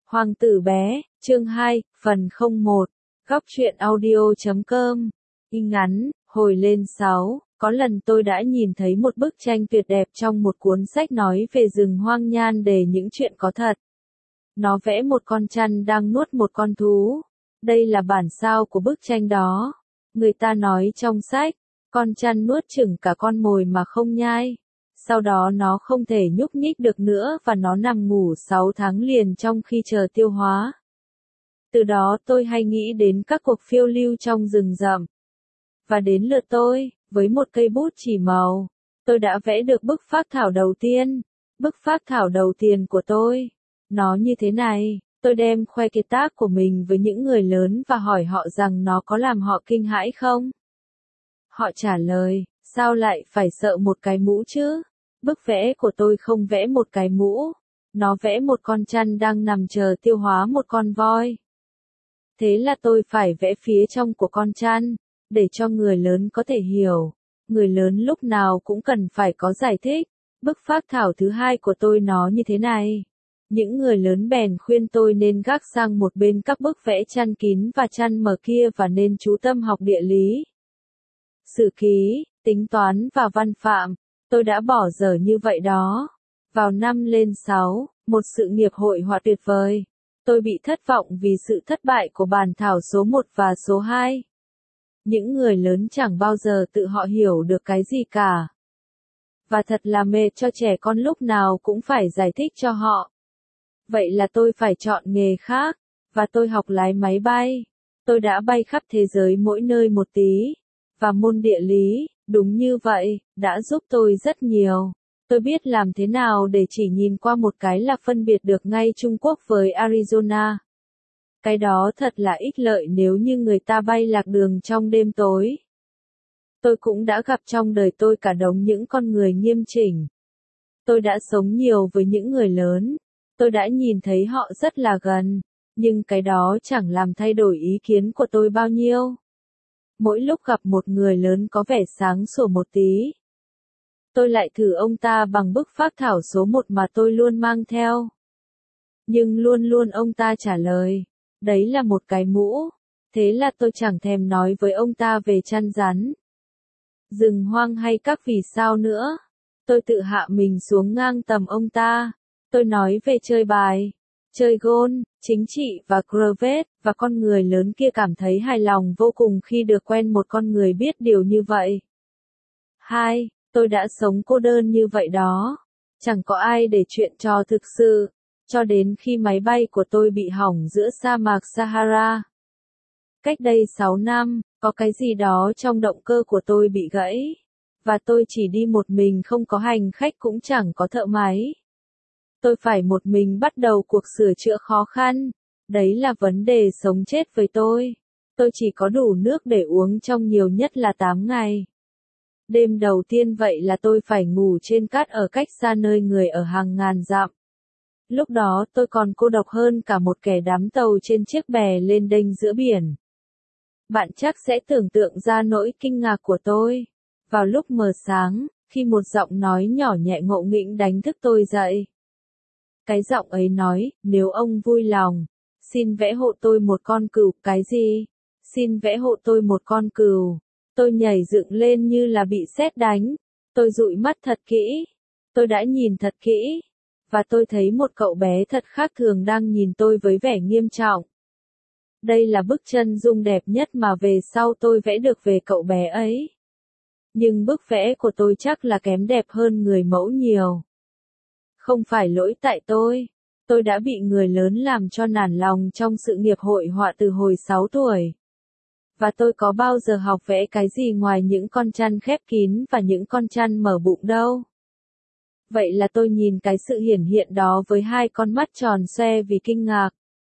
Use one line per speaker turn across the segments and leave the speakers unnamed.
Hoàng tử bé, chương 2, phần 01, góc truyện audio.com, ngắn, hồi lên 6, có lần tôi đã nhìn thấy một bức tranh tuyệt đẹp trong một cuốn sách nói về rừng hoang nhan đề những chuyện có thật. Nó vẽ một con chăn đang nuốt một con thú. Đây là bản sao của bức tranh đó. Người ta nói trong sách, con chăn nuốt chửng cả con mồi mà không nhai. Sau đó nó không thể nhúc nhích được nữa và nó nằm ngủ 6 tháng liền trong khi chờ tiêu hóa. Từ đó tôi hay nghĩ đến các cuộc phiêu lưu trong rừng rậm. Và đến lượt tôi, với một cây bút chì màu, tôi đã vẽ được bức phác thảo đầu tiên. Bức phác thảo đầu tiên của tôi. Nó như thế này, tôi đem khoe kiệt tác của mình với những người lớn và hỏi họ rằng nó có làm họ kinh hãi không? Họ trả lời, sao lại phải sợ một cái mũ chứ? Bức vẽ của tôi không vẽ một cái mũ. Nó vẽ một con chăn đang nằm chờ tiêu hóa một con voi. Thế là tôi phải vẽ phía trong của con chăn, để cho người lớn có thể hiểu. Người lớn lúc nào cũng cần phải có giải thích. Bức phác thảo thứ hai của tôi nó như thế này. Những người lớn bèn khuyên tôi nên gác sang một bên các bức vẽ chăn kín và chăn mở kia và nên chú tâm học địa lý, sử ký, tính toán và văn phạm. Tôi đã bỏ dở như vậy đó. Vào năm lên 6, một sự nghiệp hội họa tuyệt vời. Tôi bị thất vọng vì sự thất bại của bản thảo số 1 và số 2. Những người lớn chẳng bao giờ tự họ hiểu được cái gì cả. Và thật là mệt cho trẻ con lúc nào cũng phải giải thích cho họ. Vậy là tôi phải chọn nghề khác, và tôi học lái máy bay. Tôi đã bay khắp thế giới mỗi nơi một tí. Và môn địa lý, đúng như vậy, đã giúp tôi rất nhiều. Tôi biết làm thế nào để chỉ nhìn qua một cái là phân biệt được ngay Trung Quốc với Arizona. Cái đó thật là ích lợi nếu như người ta bay lạc đường trong đêm tối. Tôi cũng đã gặp trong đời tôi cả đống những con người nghiêm chỉnh. Tôi đã sống nhiều với những người lớn. Tôi đã nhìn thấy họ rất là gần. Nhưng cái đó chẳng làm thay đổi ý kiến của tôi bao nhiêu. Mỗi lúc gặp một người lớn có vẻ sáng sủa một tí, tôi lại thử ông ta bằng bức phác thảo số 1 mà tôi luôn mang theo. Nhưng luôn luôn ông ta trả lời, đấy là một cái mũ. Thế là tôi chẳng thèm nói với ông ta về chăn rắn, rừng hoang hay các vì sao nữa. Tôi tự hạ mình xuống ngang tầm ông ta. Tôi nói về chơi bài, chơi gôn, chính trị và Crevette, và con người lớn kia cảm thấy hài lòng vô cùng khi được quen một con người biết điều như vậy. 2. Tôi đã sống cô đơn như vậy đó. Chẳng có ai để chuyện trò thực sự, cho đến khi máy bay của tôi bị hỏng giữa sa mạc Sahara. Cách đây 6 năm, có cái gì đó trong động cơ của tôi bị gãy, và tôi chỉ đi một mình không có hành khách cũng chẳng có thợ máy. Tôi phải một mình bắt đầu cuộc sửa chữa khó khăn. Đấy là vấn đề sống chết với tôi. Tôi chỉ có đủ nước để uống trong nhiều nhất là 8 ngày. Đêm đầu tiên vậy là tôi phải ngủ trên cát ở cách xa nơi người ở hàng ngàn dặm. Lúc đó tôi còn cô độc hơn cả một kẻ đắm tàu trên chiếc bè lên đênh giữa biển. Bạn chắc sẽ tưởng tượng ra nỗi kinh ngạc của tôi. Vào lúc mờ sáng, khi một giọng nói nhỏ nhẹ ngộ nghĩnh đánh thức tôi dậy. Cái giọng ấy nói, nếu ông vui lòng, xin vẽ hộ tôi một con cừu. Cái gì? Xin vẽ hộ tôi một con cừu. Tôi nhảy dựng lên như là bị sét đánh. Tôi dụi mắt thật kỹ. Tôi đã nhìn thật kỹ. Và tôi thấy một cậu bé thật khác thường đang nhìn tôi với vẻ nghiêm trọng. Đây là bức chân dung đẹp nhất mà về sau tôi vẽ được về cậu bé ấy. Nhưng bức vẽ của tôi chắc là kém đẹp hơn người mẫu nhiều. Không phải lỗi tại tôi đã bị người lớn làm cho nản lòng trong sự nghiệp hội họa từ hồi 6 tuổi. Và tôi có bao giờ học vẽ cái gì ngoài những con chăn khép kín và những con chăn mở bụng đâu. Vậy là tôi nhìn cái sự hiển hiện đó với hai con mắt tròn xoe vì kinh ngạc.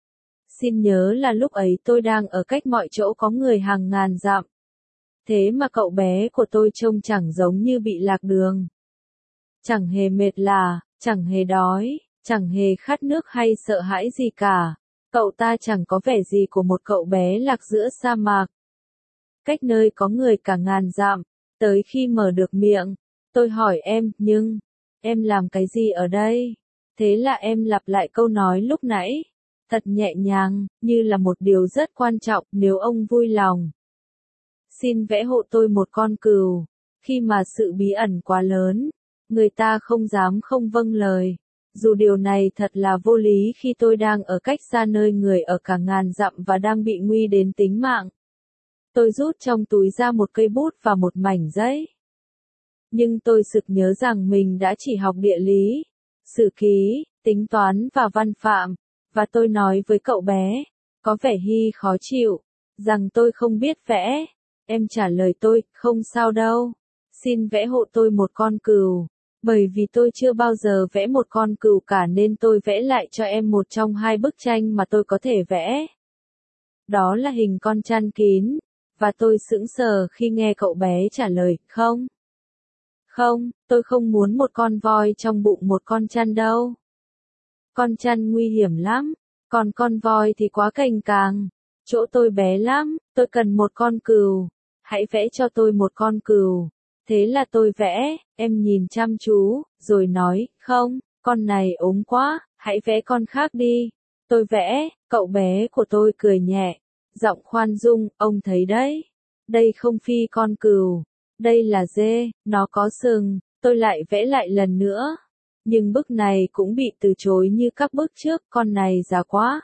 Xin nhớ là lúc ấy tôi đang ở cách mọi chỗ có người hàng ngàn dặm. Thế mà cậu bé của tôi trông chẳng giống như bị lạc đường. Chẳng hề mệt lả, chẳng hề đói, chẳng hề khát nước hay sợ hãi gì cả. Cậu ta chẳng có vẻ gì của một cậu bé lạc giữa sa mạc. Cách nơi có người cả ngàn dặm, tới khi mở được miệng, tôi hỏi em, nhưng, em làm cái gì ở đây? Thế là em lặp lại câu nói lúc nãy. thật nhẹ nhàng, như là một điều rất quan trọng nếu ông vui lòng. Xin vẽ hộ tôi một con cừu. Khi mà sự bí ẩn quá lớn, người ta không dám không vâng lời. Dù điều này thật là vô lý khi tôi đang ở cách xa nơi người ở cả ngàn dặm và đang bị nguy đến tính mạng. Tôi rút trong túi ra một cây bút và một mảnh giấy. Nhưng tôi sực nhớ rằng mình đã chỉ học địa lý, sử ký, tính toán và văn phạm, và tôi nói với cậu bé, có vẻ hy khó chịu, rằng tôi không biết vẽ. Em trả lời tôi, không sao đâu, xin vẽ hộ tôi một con cừu. Bởi vì tôi chưa bao giờ vẽ một con cừu cả nên tôi vẽ lại cho em một trong hai bức tranh mà tôi có thể vẽ. Đó là hình con chăn kín, và tôi sững sờ khi nghe cậu bé trả lời, không. Không, tôi không muốn một con voi trong bụng một con chăn đâu. Con chăn nguy hiểm lắm, còn con voi thì quá cành càng. Chỗ tôi bé lắm, tôi cần một con cừu. Hãy vẽ cho tôi một con cừu. Thế là tôi vẽ, em nhìn chăm chú, rồi nói, không, con này ốm quá, hãy vẽ con khác đi. Tôi vẽ, cậu bé của tôi cười nhẹ, giọng khoan dung, ông thấy đấy. Đây không phi con cừu, đây là dê, nó có sừng, tôi lại vẽ lại lần nữa. Nhưng bức này cũng bị từ chối như các bức trước, con này già quá.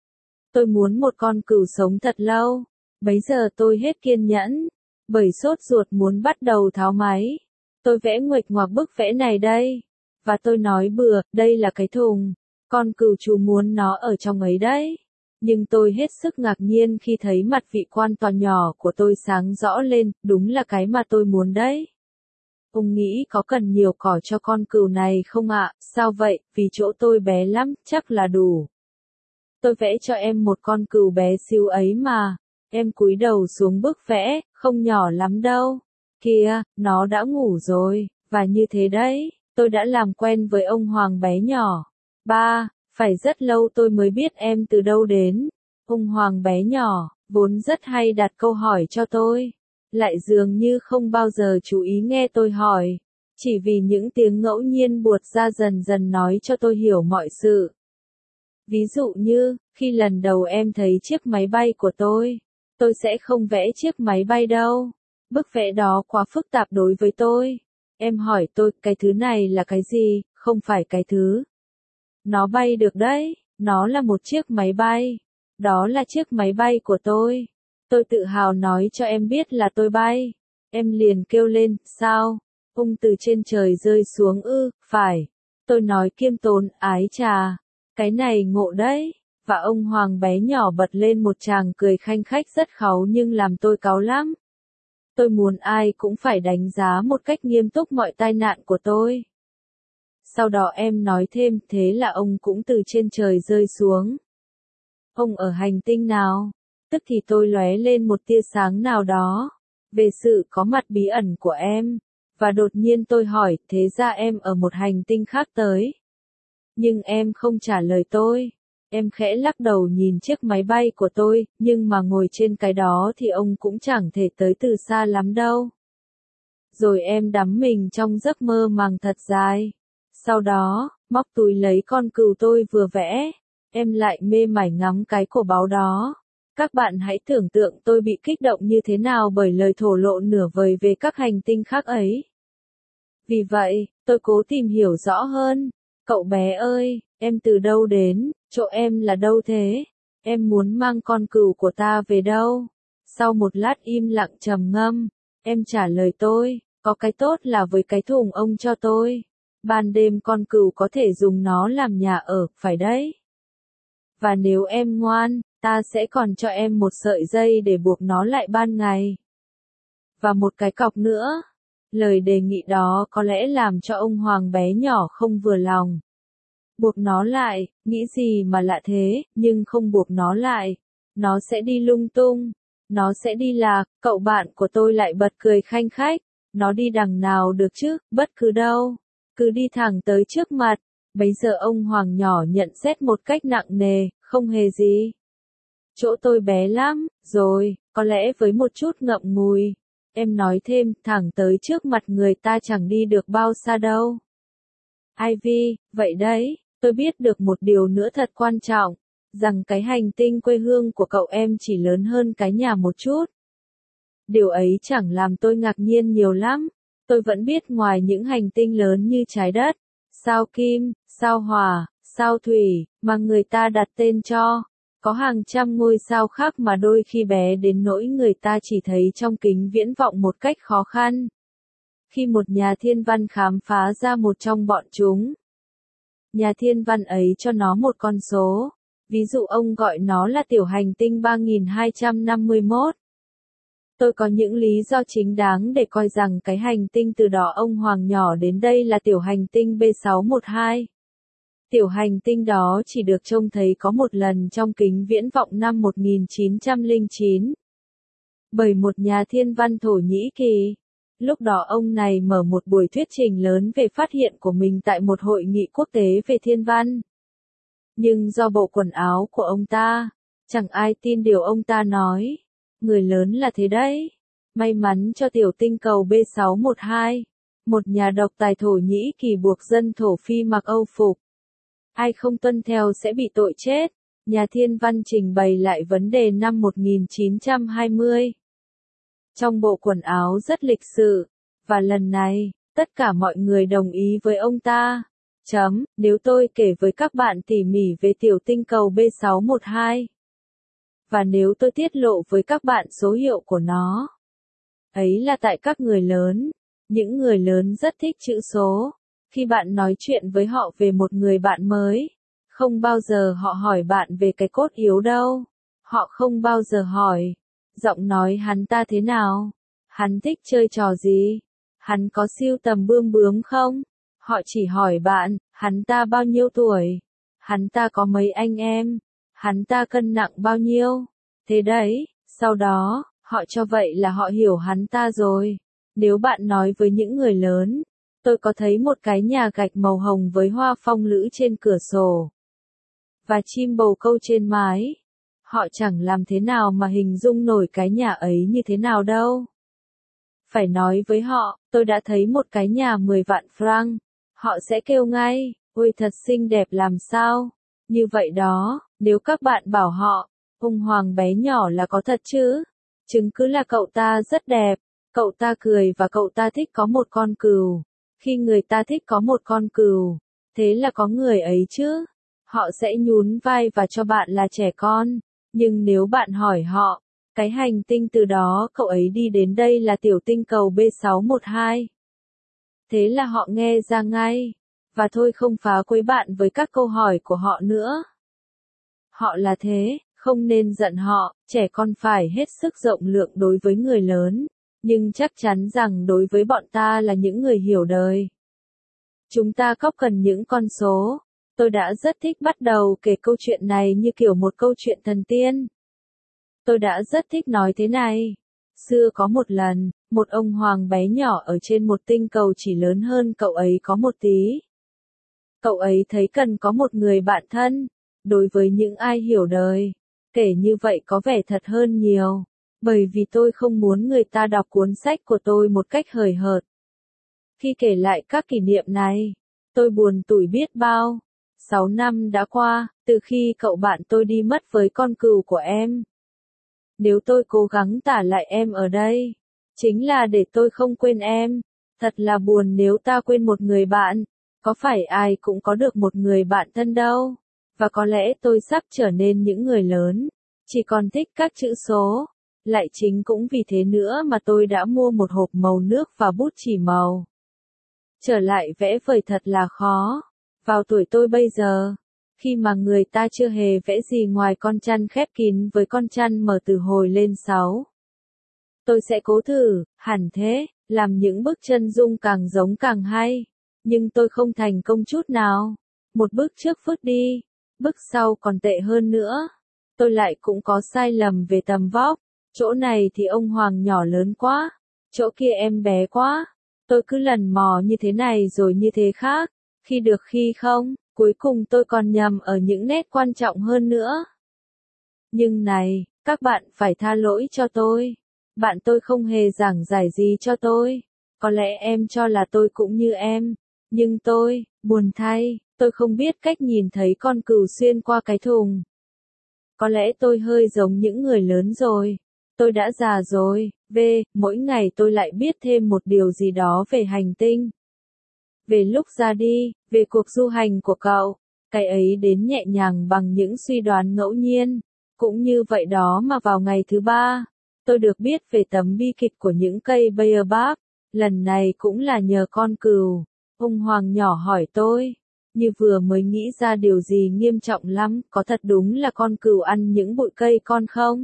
Tôi muốn một con cừu sống thật lâu. Bấy giờ tôi hết kiên nhẫn, bởi sốt ruột muốn bắt đầu tháo máy. Tôi vẽ nguệch ngoạc bức vẽ này đây. Và tôi nói bừa, đây là cái thùng. Con cừu chú muốn nó ở trong ấy đấy. Nhưng tôi hết sức ngạc nhiên khi thấy mặt vị quan tòa nhỏ của tôi sáng rõ lên, đúng là cái mà tôi muốn đấy. Ông nghĩ có cần nhiều cỏ cho con cừu này không ạ? Sao vậy? Vì chỗ tôi bé lắm, chắc là đủ. Tôi vẽ cho em một con cừu bé xíu ấy mà. Em cúi đầu xuống bức vẽ, không nhỏ lắm đâu. Kìa, nó đã ngủ rồi, và như thế đấy, tôi đã làm quen với ông Hoàng bé nhỏ. Phải rất lâu tôi mới biết em từ đâu đến. Ông Hoàng bé nhỏ, vốn rất hay đặt câu hỏi cho tôi. Lại dường như không bao giờ chú ý nghe tôi hỏi. Chỉ vì những tiếng ngẫu nhiên buột ra dần dần nói cho tôi hiểu mọi sự. Ví dụ như, khi lần đầu em thấy chiếc máy bay của tôi sẽ không vẽ chiếc máy bay đâu. Bức vẽ đó quá phức tạp đối với tôi. Em hỏi tôi, cái thứ này là cái gì, không phải cái thứ. Nó bay được đấy, nó là một chiếc máy bay. Đó là chiếc máy bay của tôi. Tôi tự hào nói cho em biết là tôi bay. Em liền kêu lên, sao? Ông từ trên trời rơi xuống ư, phải. Tôi nói kiêm tốn, ái chà. Cái này ngộ đấy. Và ông Hoàng bé nhỏ bật lên một tràng cười khanh khách rất kháu nhưng làm tôi cáu lắm. Tôi muốn ai cũng phải đánh giá một cách nghiêm túc mọi tai nạn của tôi. Sau đó em nói thêm, thế là ông cũng từ trên trời rơi xuống. Ông ở hành tinh nào? Tức thì tôi lóe lên một tia sáng nào đó. Về sự có mặt bí ẩn của em. Và đột nhiên tôi hỏi, thế ra em ở một hành tinh khác tới. Nhưng em không trả lời tôi. Em khẽ lắc đầu nhìn chiếc máy bay của tôi, nhưng mà ngồi trên cái đó thì ông cũng chẳng thể tới từ xa lắm đâu. Rồi em đắm mình trong giấc mơ màng thật dài. Sau đó, móc túi lấy con cừu tôi vừa vẽ. Em lại mê mải ngắm cái cổ báu đó. Các bạn hãy tưởng tượng tôi bị kích động như thế nào bởi lời thổ lộ nửa vời về các hành tinh khác ấy. Vì vậy, tôi cố tìm hiểu rõ hơn. Cậu bé ơi, em từ đâu đến, chỗ em là đâu thế? Em muốn mang con cừu của ta về đâu? Sau một lát im lặng trầm ngâm, em trả lời tôi, có cái tốt là với cái thùng ông cho tôi. Ban đêm con cừu có thể dùng nó làm nhà ở, phải đấy. Và nếu em ngoan, ta sẽ còn cho em một sợi dây để buộc nó lại ban ngày. Và một cái cọc nữa. Lời đề nghị đó có lẽ làm cho ông Hoàng bé nhỏ không vừa lòng. Buộc nó lại, nghĩ gì mà lạ thế, nhưng không buộc nó lại. Nó sẽ đi lung tung. Nó sẽ đi lạc, cậu bạn của tôi lại bật cười khanh khách. Nó đi đằng nào được chứ, bất cứ đâu. Cứ đi thẳng tới trước mặt. Bấy giờ ông Hoàng nhỏ nhận xét một cách nặng nề, không hề gì. Chỗ tôi bé lắm, rồi, có lẽ với một chút ngậm ngùi. Em nói thêm, thẳng tới trước mặt người ta chẳng đi được bao xa đâu. Ivy, vậy đấy, tôi biết được một điều nữa thật quan trọng. rằng cái hành tinh quê hương của cậu em chỉ lớn hơn cái nhà một chút. Điều ấy chẳng làm tôi ngạc nhiên nhiều lắm. Tôi vẫn biết ngoài những hành tinh lớn như trái đất, sao Kim, sao Hỏa, sao Thủy, mà người ta đặt tên cho, có hàng trăm ngôi sao khác mà đôi khi bé đến nỗi người ta chỉ thấy trong kính viễn vọng một cách khó khăn. Khi một nhà thiên văn khám phá ra một trong bọn chúng, nhà thiên văn ấy cho nó một con số, ví dụ ông gọi nó là tiểu hành tinh 3251. Tôi có những lý do chính đáng để coi rằng cái hành tinh từ đó ông Hoàng nhỏ đến đây là tiểu hành tinh B612. Tiểu hành tinh đó chỉ được trông thấy có một lần trong kính viễn vọng năm 1909. Bởi một nhà thiên văn Thổ Nhĩ Kỳ. Lúc đó ông này mở một buổi thuyết trình lớn về phát hiện của mình tại một hội nghị quốc tế về thiên văn. Nhưng do bộ quần áo của ông ta, chẳng ai tin điều ông ta nói. Người lớn là thế đấy. May mắn cho tiểu tinh cầu B612. Một nhà độc tài Thổ Nhĩ Kỳ buộc dân Thổ Phi mặc Âu phục. Ai không tuân theo sẽ bị tội chết. Nhà thiên văn trình bày lại vấn đề năm 1920. Trong bộ quần áo rất lịch sự. Và lần này, tất cả mọi người đồng ý với ông ta. Nếu tôi kể với các bạn tỉ mỉ về tiểu tinh cầu B612. Và nếu tôi tiết lộ với các bạn số hiệu của nó. Ấy là tại các người lớn. Những người lớn rất thích chữ số. Khi bạn nói chuyện với họ về một người bạn mới, không bao giờ họ hỏi bạn về cái cốt yếu đâu. Họ không bao giờ hỏi, giọng nói hắn ta thế nào? Hắn thích chơi trò gì? Hắn có sưu tầm bươm bướm không? Họ chỉ hỏi bạn, hắn ta bao nhiêu tuổi? Hắn ta có mấy anh em? Hắn ta cân nặng bao nhiêu? Thế đấy, sau đó, họ cho vậy là họ hiểu hắn ta rồi. Nếu bạn nói với những người lớn, tôi có thấy một cái nhà gạch màu hồng với hoa phong lữ trên cửa sổ. Và chim bồ câu trên mái. Họ chẳng làm thế nào mà hình dung nổi cái nhà ấy như thế nào đâu. Phải nói với họ, tôi đã thấy một cái nhà 10 vạn franc. Họ sẽ kêu ngay, ôi thật xinh đẹp làm sao. Như vậy đó, nếu các bạn bảo họ, ông Hoàng bé nhỏ là có thật chứ. Chứng cứ là cậu ta rất đẹp. Cậu ta cười và cậu ta thích có một con cừu. Khi người ta thích có một con cừu, thế là có người ấy chứ. Họ sẽ nhún vai và cho bạn là trẻ con. Nhưng nếu bạn hỏi họ, cái hành tinh từ đó cậu ấy đi đến đây là tiểu tinh cầu B612. Thế là họ nghe ra ngay. Và thôi không phá quấy bạn với các câu hỏi của họ nữa. Họ là thế, không nên giận họ, trẻ con phải hết sức rộng lượng đối với người lớn. Nhưng chắc chắn rằng đối với bọn ta là những người hiểu đời. Chúng ta có cần những con số. Tôi đã rất thích bắt đầu kể câu chuyện này như kiểu một câu chuyện thần tiên. Tôi đã rất thích nói thế này. Xưa có một lần, một ông hoàng bé nhỏ ở trên một tinh cầu chỉ lớn hơn cậu ấy có một tí. Cậu ấy thấy cần có một người bạn thân. Đối với những ai hiểu đời, kể như vậy có vẻ thật hơn nhiều. Bởi vì tôi không muốn người ta đọc cuốn sách của tôi một cách hời hợt. Khi kể lại các kỷ niệm này, tôi buồn tủi biết bao. 6 năm đã qua, từ khi cậu bạn tôi đi mất với con cừu của em. Nếu tôi cố gắng tả lại em ở đây, chính là để tôi không quên em. Thật là buồn nếu ta quên một người bạn. Có phải ai cũng có được một người bạn thân đâu. Và có lẽ tôi sắp trở nên những người lớn, chỉ còn thích các chữ số. Lại chính cũng vì thế nữa mà tôi đã mua một hộp màu nước và bút chì màu. Trở lại vẽ vời thật là khó. Vào tuổi tôi bây giờ, khi mà người ta chưa hề vẽ gì ngoài con chăn khép kín với con chăn mở từ hồi lên 6. Tôi sẽ cố thử, hẳn thế, làm những bức chân dung càng giống càng hay. Nhưng tôi không thành công chút nào. Một bước trước phứt đi, bước sau còn tệ hơn nữa. Tôi lại cũng có sai lầm về tầm vóc. Chỗ này thì ông Hoàng nhỏ lớn quá, chỗ kia em bé quá. Tôi cứ lần mò như thế này rồi như thế khác, khi được khi không, cuối cùng tôi còn nhầm ở những nét quan trọng hơn nữa. Nhưng này, các bạn phải tha lỗi cho tôi. Bạn tôi không hề giảng giải gì cho tôi. Có lẽ em cho là tôi cũng như em. Nhưng tôi, buồn thay, tôi không biết cách nhìn thấy con cừu xuyên qua cái thùng. Có lẽ tôi hơi giống những người lớn rồi. Tôi đã già rồi. Mỗi ngày tôi lại biết thêm một điều gì đó về hành tinh. Về lúc ra đi, về cuộc du hành của cậu. Cái ấy đến nhẹ nhàng bằng những suy đoán ngẫu nhiên. Cũng như vậy đó mà vào ngày thứ 3, tôi được biết về tấm bi kịch của những cây baobab. Lần này cũng là nhờ con cừu. Ông Hoàng nhỏ hỏi tôi, như vừa mới nghĩ ra điều gì nghiêm trọng lắm, có thật đúng là con cừu ăn những bụi cây con không?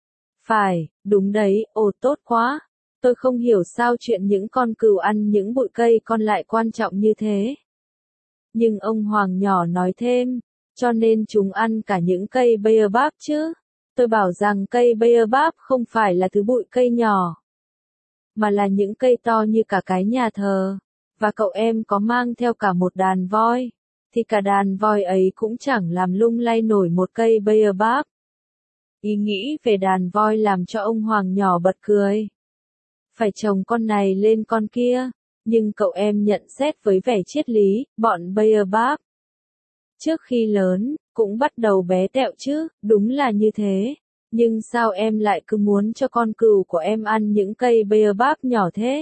Phải, đúng đấy, ồ tốt quá. Tôi không hiểu sao chuyện những con cừu ăn những bụi cây con lại quan trọng như thế. Nhưng ông Hoàng nhỏ nói thêm, cho nên chúng ăn cả những cây baobab chứ. Tôi bảo rằng cây baobab không phải là thứ bụi cây nhỏ, mà là những cây to như cả cái nhà thờ. Và cậu em có mang theo cả một đàn voi, thì cả đàn voi ấy cũng chẳng làm lung lay nổi một cây baobab. Ý nghĩ về đàn voi làm cho ông Hoàng nhỏ bật cười. Phải trồng con này lên con kia, nhưng cậu em nhận xét với vẻ triết lý, bọn baobab trước khi lớn, cũng bắt đầu bé tẹo chứ, đúng là như thế. Nhưng sao em lại cứ muốn cho con cừu của em ăn những cây baobab nhỏ thế?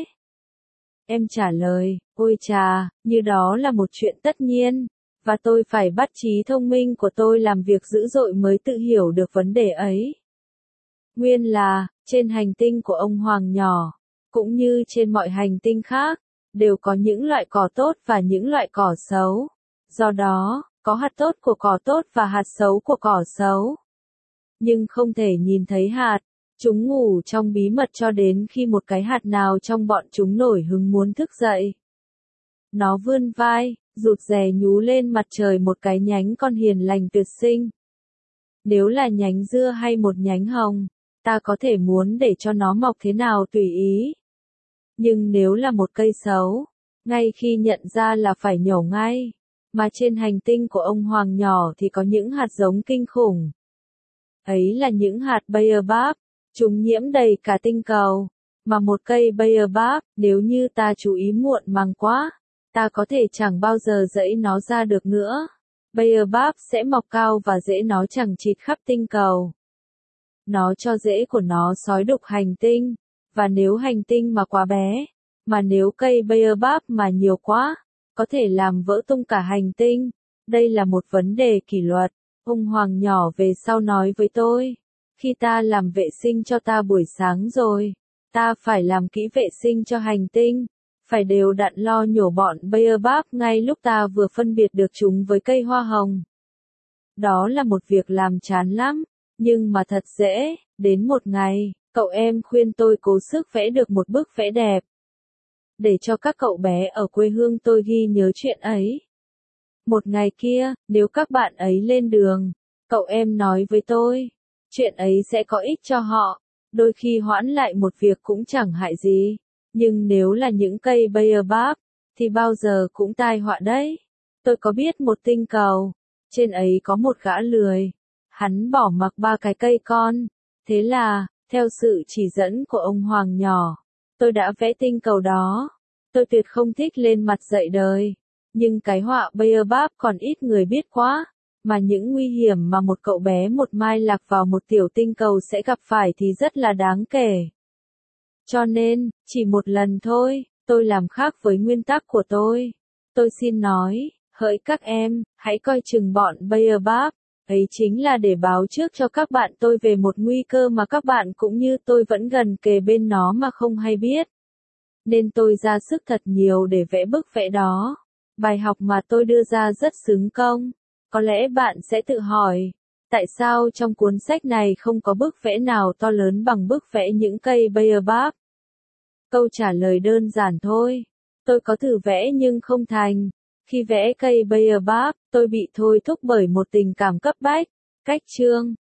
Em trả lời, ôi chà, như đó là một chuyện tất nhiên, và tôi phải bắt trí thông minh của tôi làm việc dữ dội mới tự hiểu được vấn đề ấy. Nguyên là, trên hành tinh của ông Hoàng nhỏ, cũng như trên mọi hành tinh khác, đều có những loại cỏ tốt và những loại cỏ xấu. Do đó, có hạt tốt của cỏ tốt và hạt xấu của cỏ xấu. Nhưng không thể nhìn thấy hạt. Chúng ngủ trong bí mật cho đến khi một cái hạt nào trong bọn chúng nổi hứng muốn thức dậy. Nó vươn vai, rụt rè nhú lên mặt trời một cái nhánh con hiền lành tuyệt sinh. Nếu là nhánh dưa hay một nhánh hồng, ta có thể muốn để cho nó mọc thế nào tùy ý. Nhưng nếu là một cây xấu, ngay khi nhận ra là phải nhổ ngay. Mà trên hành tinh của ông Hoàng nhỏ thì có những hạt giống kinh khủng. Ấy là những hạt baobab, chúng nhiễm đầy cả tinh cầu. Mà một cây baobab, nếu như ta chú ý muộn màng quá, ta có thể chẳng bao giờ dẫy nó ra được nữa. Baobab sẽ mọc cao và rễ nó chẳng chịt khắp tinh cầu. Nó cho rễ của nó xói đục hành tinh, và nếu hành tinh mà quá bé, mà nếu cây baobab mà nhiều quá, có thể làm vỡ tung cả hành tinh. Đây là một vấn đề kỷ luật. Ông Hoàng nhỏ về sau nói với tôi, khi ta làm vệ sinh cho ta buổi sáng rồi, ta phải làm kỹ vệ sinh cho hành tinh, phải đều đặn lo nhổ bọn baobab ngay lúc ta vừa phân biệt được chúng với cây hoa hồng. Đó là một việc làm chán lắm, nhưng mà thật dễ. Đến một ngày, cậu em khuyên tôi cố sức vẽ được một bức vẽ đẹp, để cho các cậu bé ở quê hương tôi ghi nhớ chuyện ấy. Một ngày kia, nếu các bạn ấy lên đường, cậu em nói với tôi, chuyện ấy sẽ có ích cho họ, đôi khi hoãn lại một việc cũng chẳng hại gì, nhưng nếu là những cây baobab, thì bao giờ cũng tai họa đấy. Tôi có biết một tinh cầu, trên ấy có một gã lười, hắn bỏ mặc 3 cái cây con, thế là, theo sự chỉ dẫn của ông Hoàng nhỏ, tôi đã vẽ tinh cầu đó. Tôi tuyệt không thích lên mặt dạy đời. Nhưng cái họa baobab còn ít người biết quá, mà những nguy hiểm mà một cậu bé một mai lạc vào một tiểu tinh cầu sẽ gặp phải thì rất là đáng kể. Cho nên, chỉ một lần thôi, tôi làm khác với nguyên tắc của tôi. Tôi xin nói, hỡi các em, hãy coi chừng bọn baobab, ấy chính là để báo trước cho các bạn tôi về một nguy cơ mà các bạn cũng như tôi vẫn gần kề bên nó mà không hay biết. Nên tôi ra sức thật nhiều để vẽ bức vẽ đó. Bài học mà tôi đưa ra rất xứng công. Có lẽ bạn sẽ tự hỏi, tại sao trong cuốn sách này không có bức vẽ nào to lớn bằng bức vẽ những cây baobab? Câu trả lời đơn giản thôi. Tôi có thử vẽ nhưng không thành. Khi vẽ cây baobab, tôi bị thôi thúc bởi một tình cảm cấp bách. Cách chương